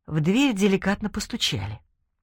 В дверь деликатно постучали.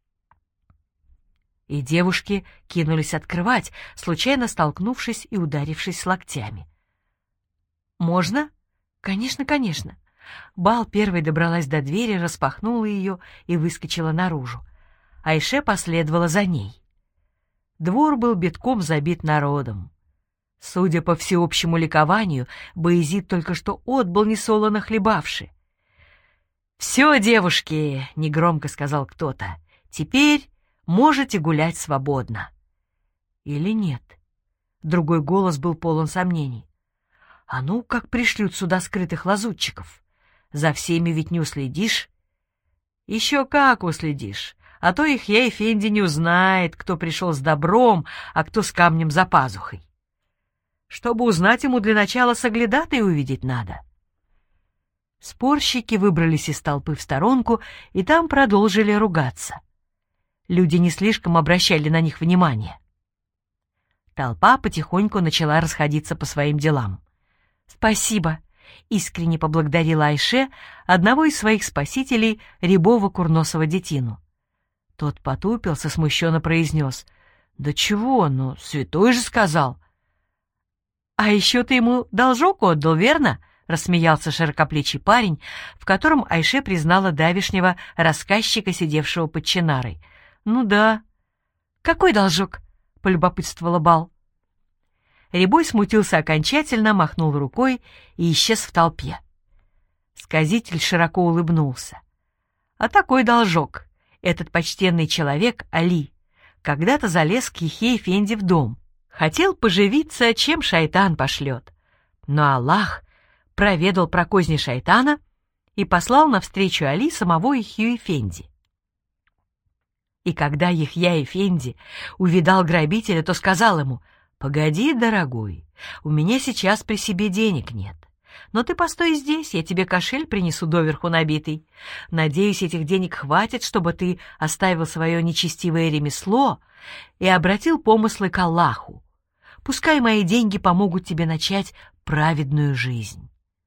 И девушки кинулись открывать, случайно столкнувшись и ударившись локтями. «Можно?» «Конечно, конечно». Бал первой добралась до двери, распахнула ее и выскочила наружу. Айше последовала за ней. Двор был битком забит народом. Судя по всеобщему ликованию, Баязид только что отбыл несолоно хлебавши. «Все, девушки!» — негромко сказал кто-то. «Теперь можете гулять свободно». Или нет? Другой голос был полон сомнений. А ну, как пришлют сюда скрытых лазутчиков? За всеми ведь не уследишь. Еще как уследишь, а то их Эфенди не узнает, кто пришел с добром, а кто с камнем за пазухой. Чтобы узнать, ему для начала соглядатая увидеть надо. Спорщики выбрались из толпы в сторонку и там продолжили ругаться. Люди не слишком обращали на них внимание. Толпа потихоньку начала расходиться по своим делам. «Спасибо», — искренне поблагодарила Айше одного из своих спасителей, рябого курносого детину. Тот потупился, смущенно произнес: «Да чего, ну, святой же сказал». «А еще ты ему должок отдал, верно?» — рассмеялся широкоплечий парень, в котором Айше признала давешнего рассказчика, сидевшего под чинарой. «Ну да». «Какой должок?» — полюбопытствовала Бал. Рябой смутился окончательно, махнул рукой и исчез в толпе. Сказитель широко улыбнулся. А такой должок. Этот почтенный человек, Али, когда-то залез к Яхье-Эфенди в дом. Хотел поживиться, чем шайтан пошлет. Но Аллах проведал про козни шайтана и послал навстречу Али самого Яхью-Эфенди. И когда Яхья-Эфенди увидал грабителя, то сказал ему: «Погоди, дорогой, у меня сейчас при себе денег нет. Но ты постой здесь, я тебе кошель принесу доверху набитый. Надеюсь, этих денег хватит, чтобы ты оставил свое нечестивое ремесло и обратил помыслы к Аллаху. Пускай мои деньги помогут тебе начать праведную жизнь».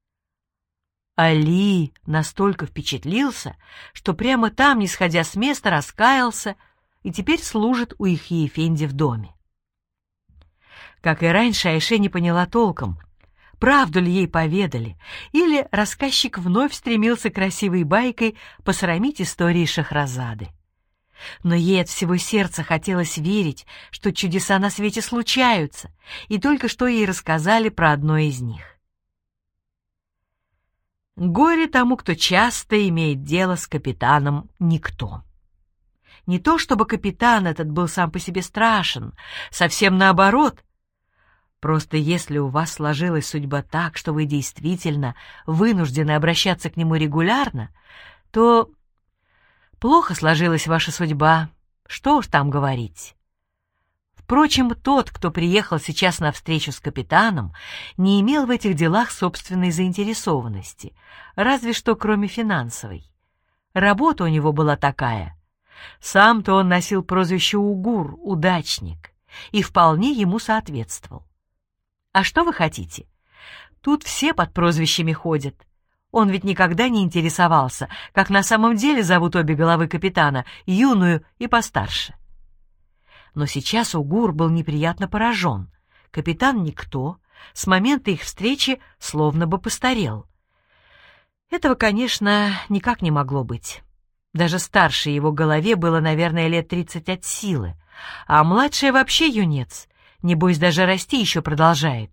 Али настолько впечатлился, что прямо там, не сходя с места, раскаялся и теперь служит у Яхьи-Эфенди в доме. Как и раньше, Айше не поняла толком, правду ли ей поведали, или рассказчик вновь стремился красивой байкой посрамить истории Шахразады. Но ей от всего сердца хотелось верить, что чудеса на свете случаются, и только что ей рассказали про одно из них. Горе тому, кто часто имеет дело с капитаном Никто. Не то чтобы капитан этот был сам по себе страшен, совсем наоборот. Просто если у вас сложилась судьба так, что вы действительно вынуждены обращаться к нему регулярно, то плохо сложилась ваша судьба, что уж там говорить. Впрочем, тот, кто приехал сейчас на встречу с капитаном, не имел в этих делах собственной заинтересованности, разве что кроме финансовой. Работа у него была такая. Сам-то он носил прозвище Угур, удачник, и вполне ему соответствовал. А что вы хотите? Тут все под прозвищами ходят. Он ведь никогда не интересовался, как на самом деле зовут обе головы капитана, юную и постарше. Но сейчас Угур был неприятно поражен. Капитан Никто с момента их встречи словно бы постарел. Этого, конечно, никак не могло быть. Даже старшей его голове было, наверное, лет 30 от силы, а младшая вообще юнец, небось даже расти еще продолжает.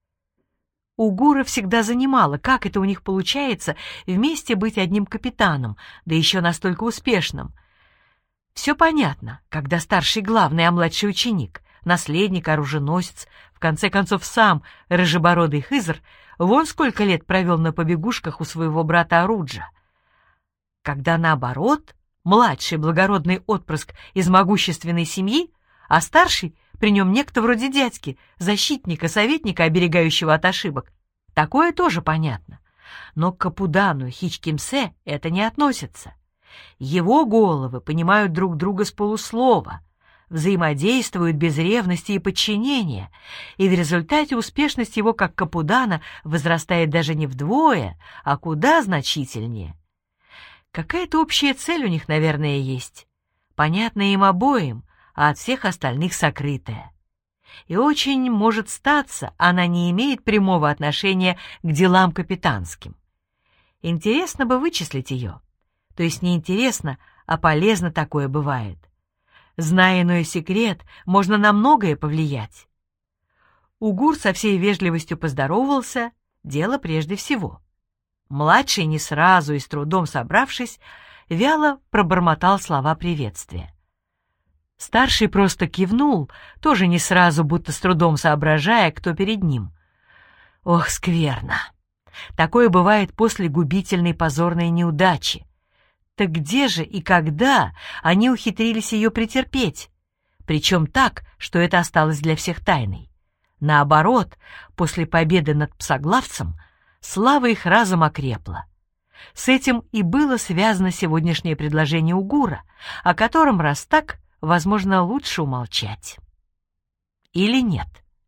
Угура всегда занимало, как это у них получается вместе быть одним капитаном, да еще настолько успешным. Все понятно, когда старший главный, а младший ученик, наследник, оруженосец, в конце концов сам рыжебородый Хызр, вон сколько лет провел на побегушках у своего брата Оруджа. Когда наоборот, младший благородный отпрыск из могущественной семьи, а старший при нем некто вроде дядьки, защитника, советника, оберегающего от ошибок. Такое тоже понятно. Но к Капудану и Хичкимсе это не относится. Его головы понимают друг друга с полуслова, взаимодействуют без ревности и подчинения, и в результате успешность его как Капудана возрастает даже не вдвое, а куда значительнее. Какая-то общая цель у них, наверное, есть, понятная им обоим, а от всех остальных сокрытая. И очень может статься, она не имеет прямого отношения к делам капитанским. Интересно бы вычислить ее. То есть не интересно, а полезно такое бывает. Зная иной секрет, можно на многое повлиять. Угур со всей вежливостью поздоровался, дело прежде всего. Младший не сразу и с трудом собравшись, вяло пробормотал слова приветствия. Старший просто кивнул, тоже не сразу, будто с трудом соображая, кто перед ним. Ох, скверно! Такое бывает после губительной позорной неудачи. Так где же и когда они ухитрились ее претерпеть? Причем так, что это осталось для всех тайной. Наоборот, после победы над псоглавцем слава их разом окрепла. С этим и было связано сегодняшнее предложение Угура, о котором, раз так, возможно, лучше умолчать. Или нет?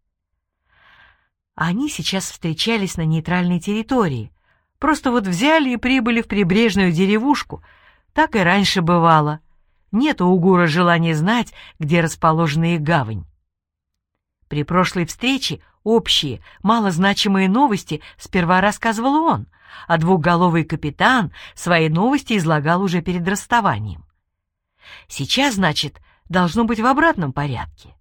Они сейчас встречались на нейтральной территории, просто вот взяли и прибыли в прибрежную деревушку. Так и раньше бывало. Нет у Угура желания знать, где расположена их гавань. При прошлой встрече общие, малозначимые новости сперва рассказывал он, а двухголовый капитан свои новости излагал уже перед расставанием. Сейчас, значит, должно быть в обратном порядке.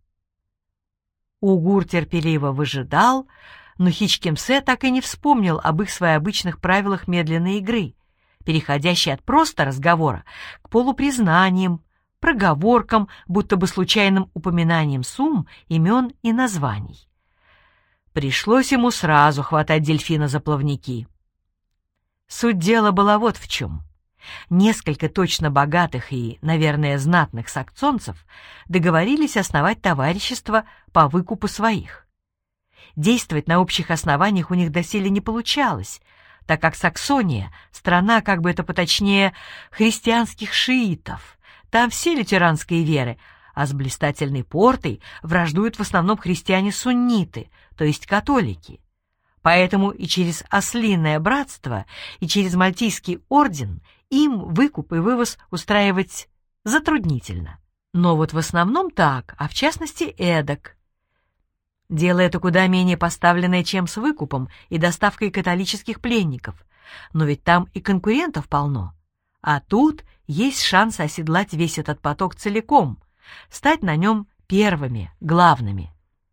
Угур терпеливо выжидал, но Хичкемсе так и не вспомнил об их своеобычных правилах медленной игры, переходящей от просто разговора к полупризнаниям, проговоркам, будто бы случайным упоминанием сумм, имен и названий. Пришлось ему сразу хватать дельфина за плавники. Суть дела была вот в чем. Несколько точно богатых и, наверное, знатных саксонцев договорились основать товарищество по выкупу своих. Действовать на общих основаниях у них доселе не получалось, так как Саксония — страна, как бы это поточнее, христианских шиитов. Там все лютеранские веры, а с блистательной портой враждуют в основном христиане-сунниты, то есть католики. Поэтому и через ослиное братство, и через Мальтийский орден им выкуп и вывоз устраивать затруднительно. Но вот в основном так, а в частности эдак. Дело это куда менее поставленное, чем с выкупом и доставкой католических пленников. Но ведь там и конкурентов полно. А тут есть шанс оседлать весь этот поток целиком, стать на нем первыми, главными.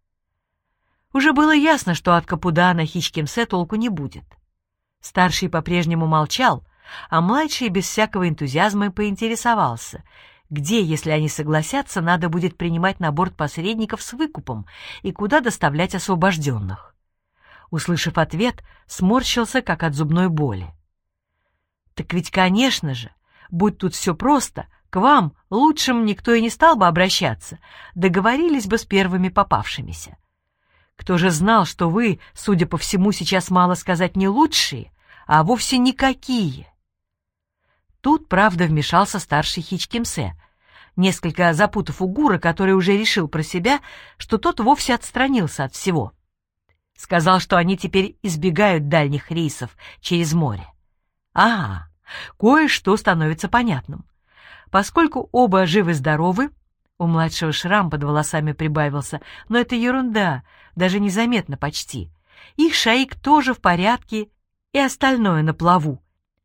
Уже было ясно, что от Капудана Хичкемсе толку не будет. Старший по-прежнему молчал, а младший без всякого энтузиазма поинтересовался, где, если они согласятся, надо будет принимать на борт посредников с выкупом и куда доставлять освобожденных. Услышав ответ, сморщился, как от зубной боли. «Так ведь, конечно же, будь тут все просто, к вам лучшим никто и не стал бы обращаться, договорились бы с первыми попавшимися. Кто же знал, что вы, судя по всему, сейчас мало сказать не лучшие, а вовсе никакие?» Тут, правда, вмешался старший Хичкемсе, несколько запутав Угура, который уже решил про себя, что тот вовсе отстранился от всего. Сказал, что они теперь избегают дальних рейсов через море. Ага, кое-что становится понятным. Поскольку оба живы-здоровы, у младшего шрам под волосами прибавился, но это ерунда, даже незаметно почти. Их шаик тоже в порядке, и остальное на плаву.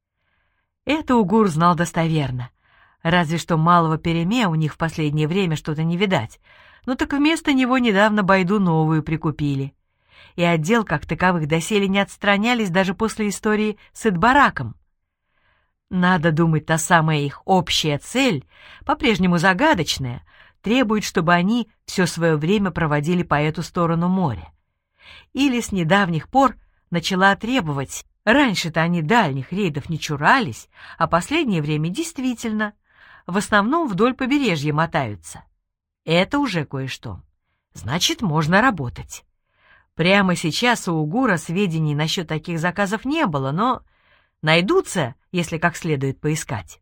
Это Угур знал достоверно. Разве что малого переме у них в последнее время что-то не видать. Но так вместо него недавно байду новую прикупили. И отдел как таковых доселе не отстранялись даже после истории с Эдбараком. Надо думать, та самая их общая цель, по-прежнему загадочная, требует, чтобы они все свое время проводили по эту сторону моря. Или с недавних пор начала требовать. Раньше-то они дальних рейдов не чурались, а последнее время действительно в основном вдоль побережья мотаются. Это уже кое-что. Значит, можно работать. Прямо сейчас у Угура сведений насчет таких заказов не было, но найдутся, если как следует поискать.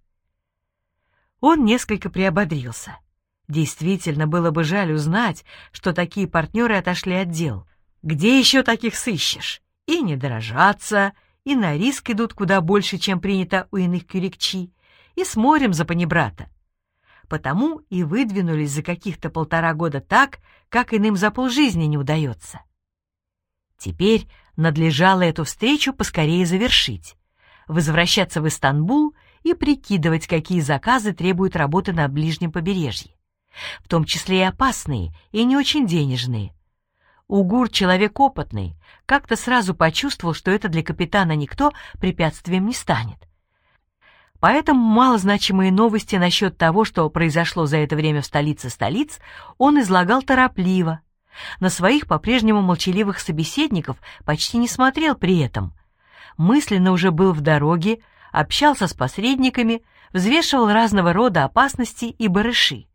Он несколько приободрился. Действительно, было бы жаль узнать, что такие партнеры отошли от дел. Где еще таких сыщешь? И не дорожатся, и на риск идут куда больше, чем принято у иных кюрикчи, и с морем за панибрата. Потому и выдвинулись за каких-то 1,5 года так, как иным за полжизни не удается. Теперь надлежало эту встречу поскорее завершить, возвращаться в Истанбул и прикидывать, какие заказы требуют работы на ближнем побережье, в том числе и опасные, и не очень денежные. Угур, человек опытный, как-то сразу почувствовал, что это для капитана никто препятствием не станет. Поэтому малозначимые новости насчет того, что произошло за это время в столице столиц, он излагал торопливо. На своих по-прежнему молчаливых собеседников почти не смотрел при этом. Мысленно уже был в дороге, общался с посредниками, взвешивал разного рода опасности и барыши.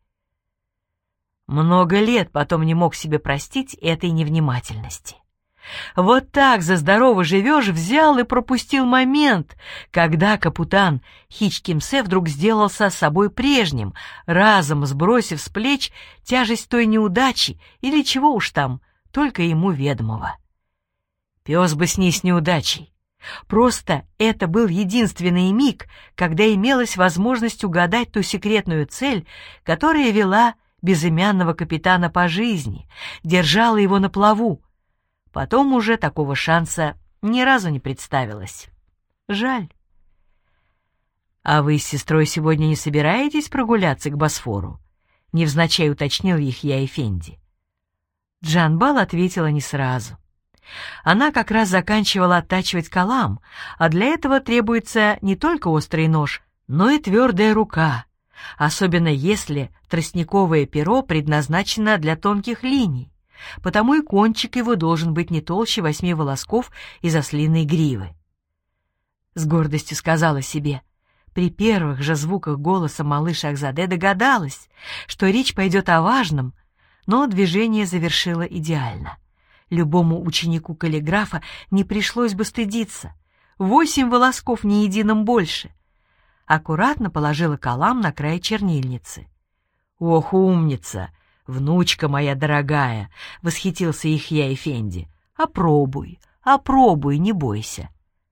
Много лет потом не мог себе простить этой невнимательности. Вот так за здорово живешь, взял и пропустил момент, когда капитан Хичкимсе вдруг сделался собой прежним, разом сбросив с плеч тяжесть той неудачи или чего уж там, только ему ведомого. Пес бы с ней с неудачей. Просто это был единственный миг, когда имелась возможность угадать ту секретную цель, которая вела безымянного капитана по жизни, держала его на плаву. Потом уже такого шанса ни разу не представилось. Жаль. «А вы с сестрой сегодня не собираетесь прогуляться к Босфору?» — невзначай уточнил Яхья Эфенди. Джанбал ответила не сразу. Она как раз заканчивала оттачивать калам, а для этого требуется не только острый нож, но и твердая рука, особенно если тростниковое перо предназначено для тонких линий. Потому и кончик его должен быть не толще 8 волосков из ослиной гривы. С гордостью сказала себе. При первых же звуках голоса малыш Ахзаде догадалась, что речь пойдет о важном, но движение завершило идеально. Любому ученику каллиграфа не пришлось бы стыдиться. 8 волосков ни единым больше. Аккуратно положила калам на край чернильницы. «Ох, умница! «Внучка моя дорогая!» — восхитился Яхья Эфенди. «Опробуй, опробуй, не бойся».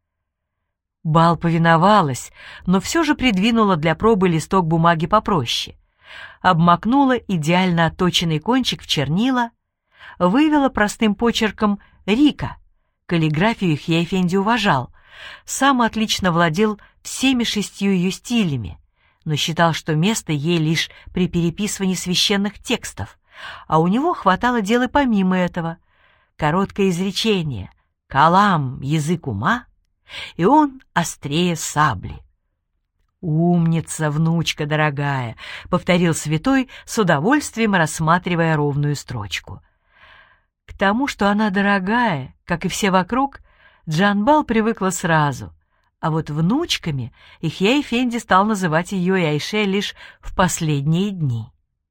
Бал повиновалась, но все же придвинула для пробы листок бумаги попроще. Обмакнула идеально отточенный кончик в чернила, вывела простым почерком «Рика». Каллиграфию Яхья Эфенди уважал, сам отлично владел всеми 6 ее стилями, но считал, что место ей лишь при переписывании священных текстов, а у него хватало дела помимо этого. Короткое изречение «Калам — язык ума», и он острее сабли. «Умница, внучка дорогая», — повторил святой, с удовольствием рассматривая ровную строчку. К тому, что она дорогая, как и все вокруг, Джанбал привыкла сразу, а вот внучками Яхья Эфенди стал называть ее и Айше лишь в последние дни.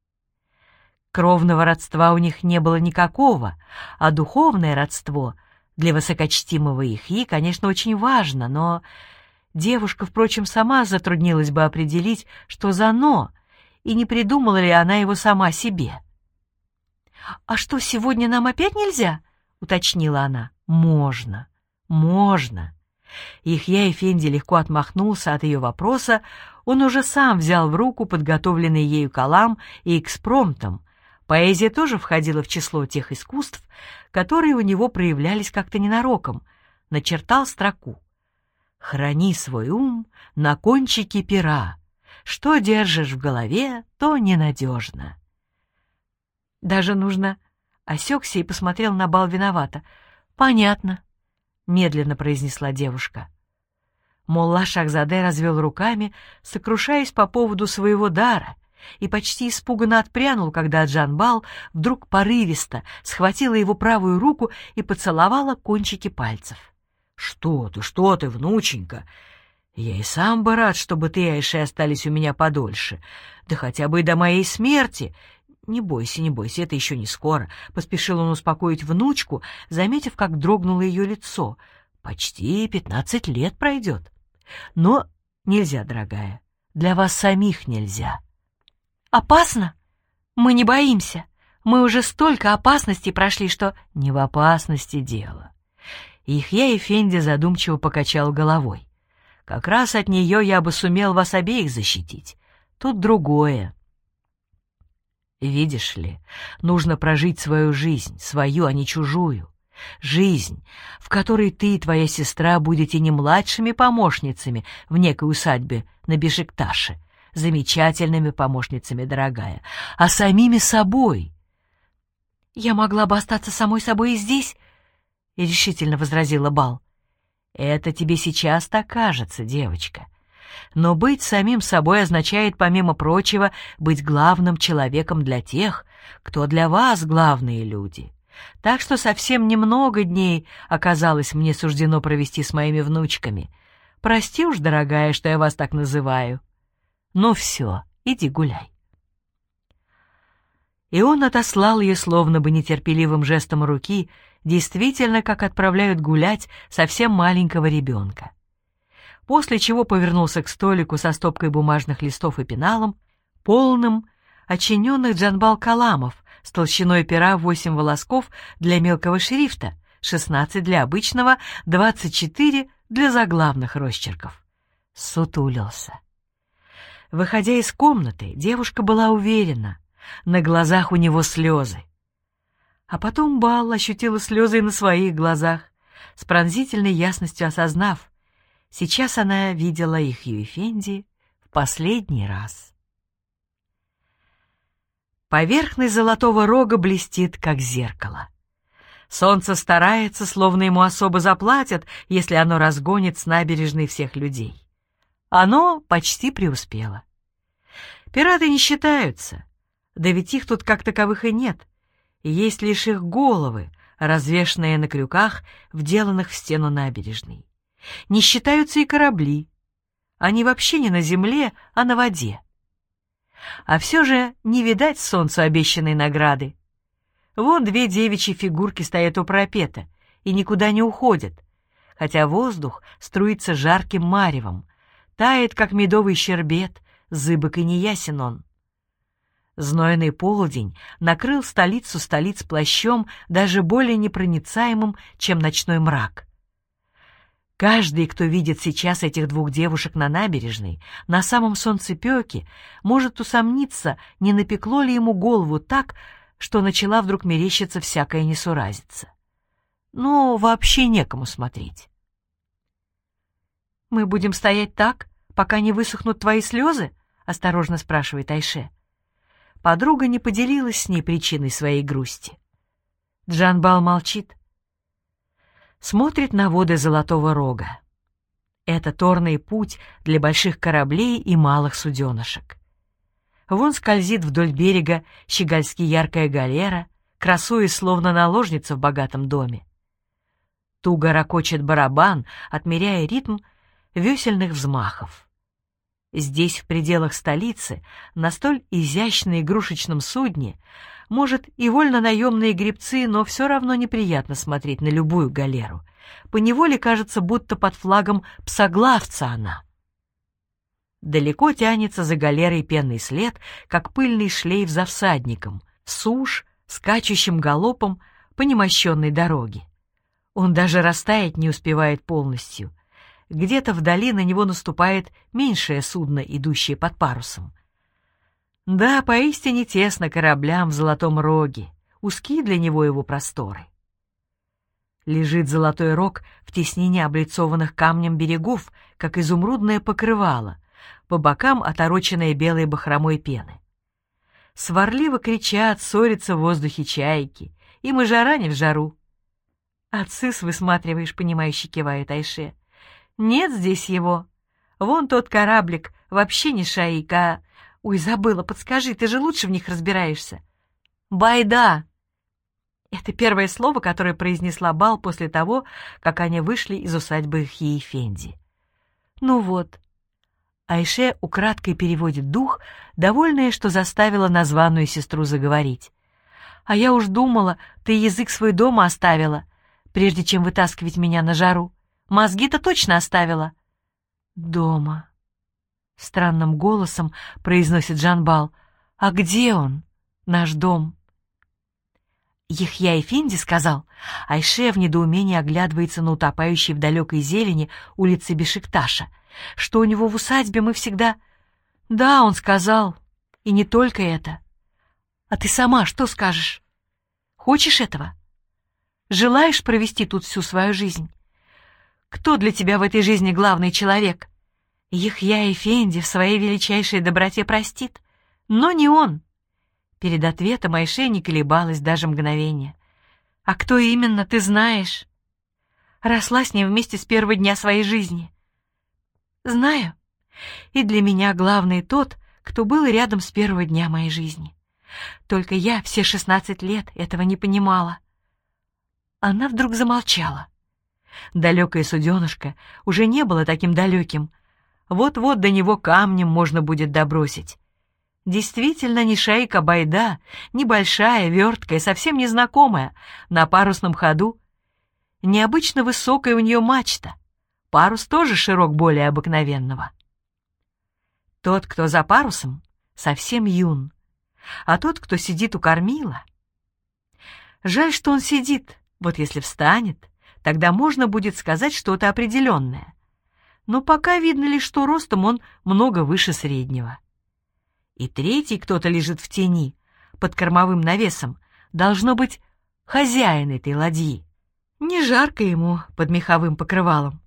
Кровного родства у них не было никакого, а духовное родство для высокочтимого Яхьи, конечно, очень важно, но девушка, впрочем, сама затруднилась бы определить, что за «но», и не придумала ли она его сама себе. «А что, сегодня нам опять нельзя?» — уточнила она. «Можно, можно». Яхья Эфенди легко отмахнулся от ее вопроса, он уже сам взял в руку подготовленный ею калам и экспромтом. Поэзия тоже входила в число тех искусств, которые у него проявлялись как-то ненароком. Начертал строку: «Храни свой ум на кончике пера, что держишь в голове, то ненадежно». Даже нужно... Осекся и посмотрел на бал виновато. «Понятно», — медленно произнесла девушка. Молла Шахзаде развел руками, сокрушаясь по поводу своего дара, и почти испуганно отпрянул, когда Джанбал вдруг порывисто схватила его правую руку и поцеловала кончики пальцев. Что ты, внученька? Я и сам бы рад, чтобы ты и Айше остались у меня подольше, да хотя бы и до моей смерти. Не бойся, это еще не скоро», — поспешил он успокоить внучку, заметив, как дрогнуло ее лицо. «Почти 15 лет пройдет. Но нельзя, дорогая, для вас самих нельзя». «Опасно? Мы не боимся. Мы уже столько опасностей прошли, что...» «Не в опасности дело. Ихья Эфенди задумчиво покачал головой. Как раз от нее я бы сумел вас обеих защитить. Тут другое. Видишь ли, нужно прожить свою жизнь, свою, а не чужую. Жизнь, в которой ты и твоя сестра будете не младшими помощницами в некой усадьбе на Бешикташе, замечательными помощницами, дорогая, а самими собой. «Я могла бы остаться самой собой и здесь», — решительно возразила Бал. «Это тебе сейчас так кажется, девочка. Но быть самим собой означает, помимо прочего, быть главным человеком для тех, кто для вас главные люди. Так что совсем немного дней оказалось мне суждено провести с моими внучками. Прости уж, дорогая, что я вас так называю. Ну все, иди гуляй». И он отослал ее словно бы нетерпеливым жестом руки, действительно, как отправляют гулять совсем маленького ребенка. После чего повернулся к столику со стопкой бумажных листов и пеналом, полным очиненных джанбал-каламов с толщиной пера 8 волосков для мелкого шрифта, 16 для обычного, 24 для заглавных росчерков. Сутулился. Выходя из комнаты, девушка была уверена, на глазах у него слезы. А потом Бал ощутила слезы и на своих глазах, с пронзительной ясностью осознав, сейчас она видела Ихью Эфенди в последний раз. Поверхность золотого рога блестит, как зеркало. Солнце старается, словно ему особо заплатят, если оно разгонит с набережной всех людей. Оно почти преуспело. Пираты не считаются, да ведь их тут как таковых и нет. Есть лишь их головы, развешанные на крюках, вделанных в стену набережной. Не считаются и корабли. Они вообще не на земле, а на воде. А все же не видать солнцу обещанной награды. Вон 2 девичьи фигурки стоят у парапета и никуда не уходят, хотя воздух струится жарким маревом, тает, как медовый щербет, зыбок и неясен он. Знойный полдень накрыл столицу столиц плащом даже более непроницаемым, чем ночной мрак. Каждый, кто видит сейчас этих 2 девушек на набережной, на самом солнцепёке, может усомниться, не напекло ли ему голову так, что начала вдруг мерещиться всякая несуразица. Но вообще некому смотреть. «Мы будем стоять так, пока не высохнут твои слезы?» — осторожно спрашивает Айше. Подруга не поделилась с ней причиной своей грусти. Джанбал молчит. Смотрит на воды Золотого Рога. Это торный путь для больших кораблей и малых суденышек. Вон скользит вдоль берега щегольски яркая галера, красуясь словно наложница в богатом доме. Туго ракочет барабан, отмеряя ритм весельных взмахов. Здесь, в пределах столицы, на столь изящно игрушечном судне, может, и вольно-наемные гребцы, но все равно неприятно смотреть на любую галеру. Поневоле кажется, будто под флагом псоглавца она. Далеко тянется за галерой пенный след, как пыльный шлейф за всадником, сушь, скачущим галопом по немощенной дороге. Он даже растаять не успевает полностью. Где-то вдали на него наступает меньшее судно, идущее под парусом. Да, поистине тесно кораблям в Золотом Роге, узки для него его просторы. Лежит Золотой Рог в теснине облицованных камнем берегов, как изумрудное покрывало, по бокам отороченное белой бахромой пены. Сварливо кричат, ссорятся в воздухе чайки, им и жара не в жару. «Ацис высматриваешь», — понимающе кивает Айше. «Нет здесь его. Вон тот кораблик, вообще не шаик, а... Ой, забыла, подскажи, ты же лучше в них разбираешься». «Байда!» Это первое слово, которое произнесла Бал после того, как они вышли из усадьбы Ихьи Эфенди. «Ну вот». Айше украдкой переводит дух, довольная, что заставила названную сестру заговорить. «А я уж думала, ты язык свой дома оставила, прежде чем вытаскивать меня на жару. Мозги-то точно оставила». «Дома», — странным голосом произносит Джанбал. «А где он, наш дом?» Яхья Эфенди сказал, Айше в недоумении оглядывается на утопающие в далекой зелени улицы Бешикташа, что у него в усадьбе мы всегда... Да, он сказал, и не только это. А ты сама что скажешь? Хочешь этого? Желаешь провести тут всю свою жизнь? Кто для тебя в этой жизни главный человек? Яхья Эфенди в своей величайшей доброте простит, но не он. Перед ответом Айше не колебалась даже мгновение. «А кто именно, ты знаешь?» Росла с ним вместе с первого дня своей жизни. «Знаю. И для меня главный тот, кто был рядом с первого дня моей жизни. Только я все 16 лет этого не понимала». Она вдруг замолчала. Далекое суденышко уже не было таким далеким. Вот-вот до него камнем можно будет добросить. Действительно, не шейка байда, небольшая, верткая, совсем незнакомая, на парусном ходу. Необычно высокая у нее мачта. Парус тоже широк более обыкновенного. Тот, кто за парусом, совсем юн, а тот, кто сидит у кормила... Жаль, что он сидит, вот если встанет, тогда можно будет сказать что-то определенное. Но пока видно лишь, что ростом он много выше среднего. И третий кто-то лежит в тени, под кормовым навесом, должно быть хозяин этой ладьи. Не жарко ему под меховым покрывалом.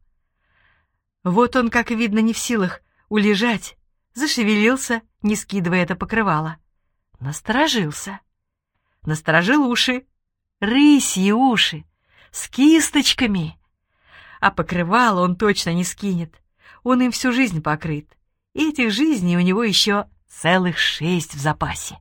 Вот он, как видно, не в силах улежать, зашевелился, не скидывая это покрывало. Насторожился. Насторожил уши, рысьи уши, с кисточками. А покрывало он точно не скинет, он им всю жизнь покрыт. И этих жизней у него еще... целых 6 в запасе.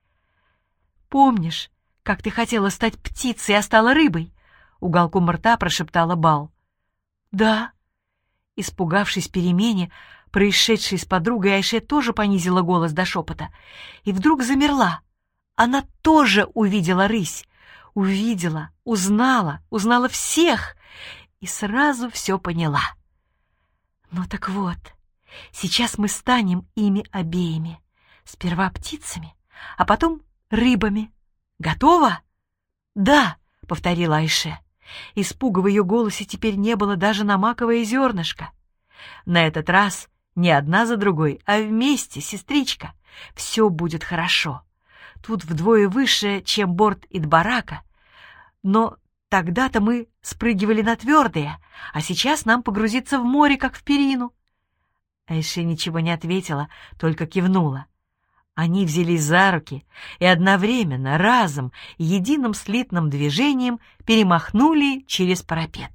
«Помнишь, как ты хотела стать птицей, а стала рыбой?» — уголком рта прошептала Бал. «Да». Испугавшись перемене, происшедшей с подругой, Айше тоже понизила голос до шепота. И вдруг замерла. Она тоже увидела рысь. Увидела, узнала всех. И сразу все поняла. «Ну так вот, сейчас мы станем ими обеими. Сперва птицами, а потом рыбами. Готова?» «Да», — повторила Айше. Испуга в ее голосе теперь не было даже на маковое зернышко. На этот раз не одна за другой, а вместе, сестричка. Все будет хорошо. Тут вдвое выше, чем борт Идбарака. Но тогда-то мы спрыгивали на твердое, а сейчас нам погрузиться в море, как в перину. Айше ничего не ответила, только кивнула. Они взялись за руки и одновременно, разом, единым слитным движением перемахнули через парапет.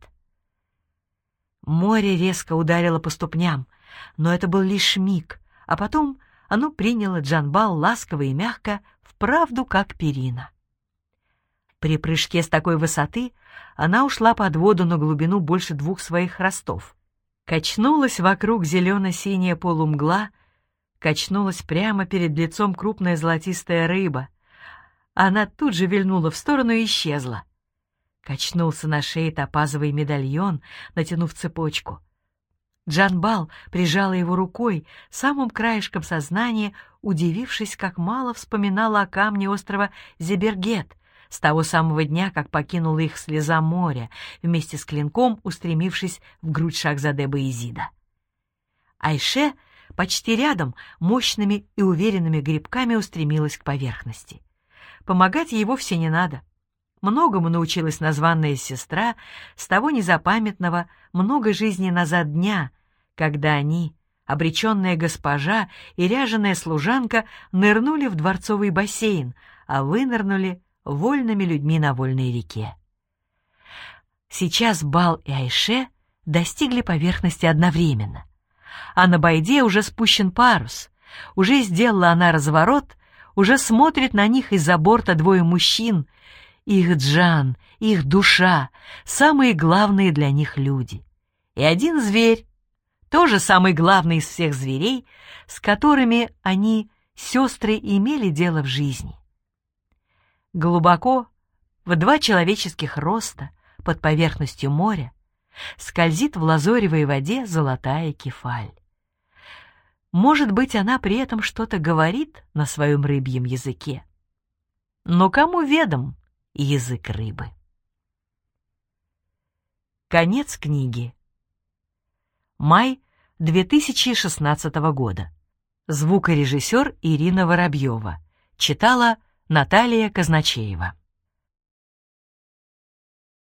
Море резко ударило по ступням, но это был лишь миг, а потом оно приняло Джанбал ласково и мягко, вправду как перина. При прыжке с такой высоты она ушла под воду на глубину больше 2 своих храстов. Качнулась вокруг зелено-синяя полумгла, качнулась прямо перед лицом крупная золотистая рыба. Она тут же вильнула в сторону и исчезла. Качнулся на шее топазовый медальон, натянув цепочку. Джанбал прижала его рукой, самым краешком сознания, удивившись, как мало вспоминала о камне острова Зебергет с того самого дня, как покинула их слеза моря, вместе с клинком устремившись в грудь Шахзаде Баязида. Айше почти рядом мощными и уверенными грибками устремилась к поверхности. Помогать ей вовсе не надо. Многому научилась названная сестра с того незапамятного много жизней назад дня, когда они, обреченная госпожа и ряженая служанка, нырнули в дворцовый бассейн, а вынырнули вольными людьми на вольной реке. Сейчас Бал и Айше достигли поверхности одновременно, а на байде уже спущен парус, уже сделала она разворот, уже смотрит на них из-за борта 2 мужчин, их Джан, их душа, самые главные для них люди. И один зверь, тоже самый главный из всех зверей, с которыми они, сестры, имели дело в жизни. Глубоко, в 2 человеческих роста, под поверхностью моря, скользит в лазоревой воде золотая кефаль. Может быть, она при этом что-то говорит на своем рыбьем языке. Но кому ведом, язык рыбы. Конец книги. Май 2016 года. Звукорежиссер Ирина Воробьева. Читала Наталья Казначеева.